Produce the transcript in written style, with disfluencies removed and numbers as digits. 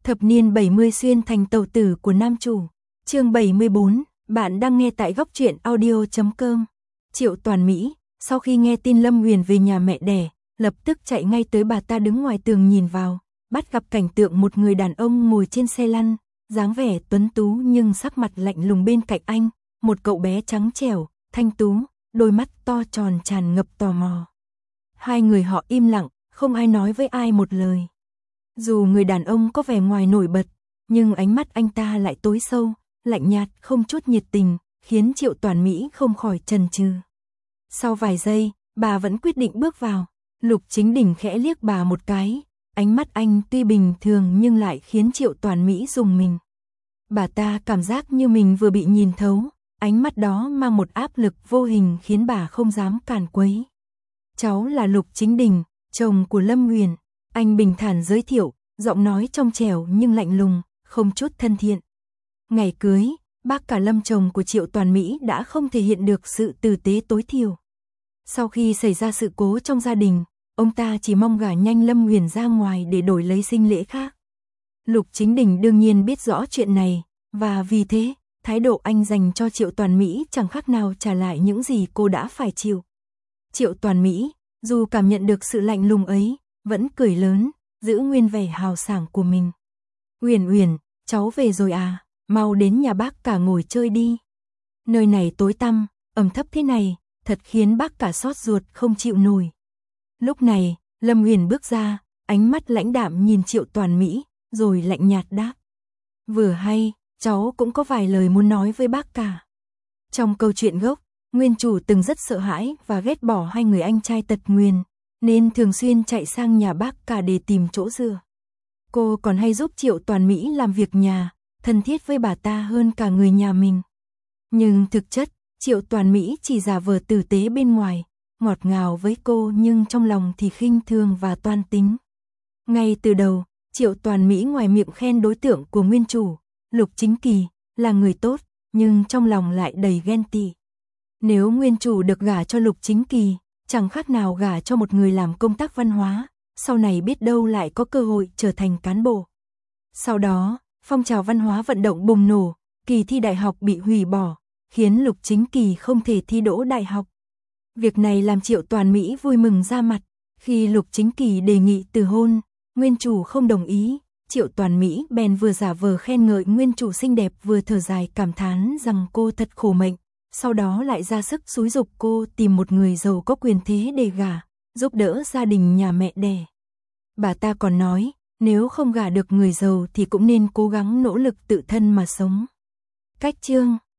Thập niên 70 xuyên thành tàu tử của nam chủ. Chương 74, bạn đang nghe tại góc truyện audio.com. Triệu Toàn Mỹ, sau khi nghe tin Lâm Huyền về nhà mẹ đẻ, lập tức chạy ngay tới bà ta đứng ngoài tường nhìn vào, bắt gặp cảnh tượng một người đàn ông ngồi trên xe lăn, dáng vẻ tuấn tú nhưng sắc mặt lạnh lùng bên cạnh anh, một cậu bé trắng trẻo, thanh tú, đôi mắt to tròn tràn ngập tò mò. Hai người họ im lặng, không ai nói với ai một lời. Dù người đàn ông có vẻ ngoài nổi bật, nhưng ánh mắt anh ta lại tối sâu, lạnh nhạt không chút nhiệt tình, khiến Triệu Toàn Mỹ không khỏi chần chừ. Sau vài giây, bà vẫn quyết định bước vào. Lục Chính Đình khẽ liếc bà một cái, ánh mắt anh tuy bình thường nhưng lại khiến Triệu Toàn Mỹ rùng mình. Bà ta cảm giác như mình vừa bị nhìn thấu, ánh mắt đó mang một áp lực vô hình khiến bà không dám càn quấy. Cháu là Lục Chính Đình, chồng của Lâm Huyền. Anh bình thản giới thiệu, giọng nói trong trẻo nhưng lạnh lùng, không chút thân thiện. Ngày cưới, bác cả Lâm chồng của Triệu Toàn Mỹ đã không thể hiện được sự tử tế tối thiểu. Sau khi xảy ra sự cố trong gia đình, ông ta chỉ mong gả nhanh Lâm Huyền ra ngoài để đổi lấy sinh lễ khác. Lục Chính Đình đương nhiên biết rõ chuyện này, và vì thế, thái độ anh dành cho Triệu Toàn Mỹ chẳng khác nào trả lại những gì cô đã phải chịu. Triệu Toàn Mỹ, dù cảm nhận được sự lạnh lùng ấy, vẫn cười lớn, giữ nguyên vẻ hào sảng của mình. Huyền Huyền, cháu về rồi à, mau đến nhà bác cả ngồi chơi đi. Nơi này tối tăm, ẩm thấp thế này, thật khiến bác cả xót ruột không chịu nổi. Lúc này, Lâm Huyền bước ra, ánh mắt lãnh đạm nhìn Triệu Toàn Mỹ, rồi lạnh nhạt đáp. Vừa hay, cháu cũng có vài lời muốn nói với bác cả. Trong câu chuyện gốc, nguyên chủ từng rất sợ hãi và ghét bỏ hai người anh trai tật nguyền, nên thường xuyên chạy sang nhà bác cả để tìm chỗ dựa. Cô còn hay giúp Triệu Toàn Mỹ làm việc nhà, thân thiết với bà ta hơn cả người nhà mình. Nhưng thực chất, Triệu Toàn Mỹ chỉ giả vờ tử tế bên ngoài, ngọt ngào với cô nhưng trong lòng thì khinh thường và toan tính. Ngay từ đầu, Triệu Toàn Mỹ ngoài miệng khen đối tượng của nguyên chủ, Lục Chính Kỳ, là người tốt, nhưng trong lòng lại đầy ghen tị. Nếu nguyên chủ được gả cho Lục Chính Kỳ, chẳng khác nào gả cho một người làm công tác văn hóa, sau này biết đâu lại có cơ hội trở thành cán bộ. Sau đó, phong trào văn hóa vận động bùng nổ, kỳ thi đại học bị hủy bỏ, khiến Lục Chính Kỳ không thể thi đỗ đại học. Việc này làm Triệu Toàn Mỹ vui mừng ra mặt. Khi Lục Chính Kỳ đề nghị từ hôn, nguyên chủ không đồng ý, Triệu Toàn Mỹ bèn vừa giả vờ khen ngợi nguyên chủ xinh đẹp vừa thở dài cảm thán rằng cô thật khổ mệnh, sau đó lại ra sức xúi giục cô tìm một người giàu có quyền thế để gả, giúp đỡ gia đình nhà mẹ đẻ. Bà ta còn nói, nếu không gả được người giàu thì cũng nên cố gắng nỗ lực tự thân mà sống. Cách chương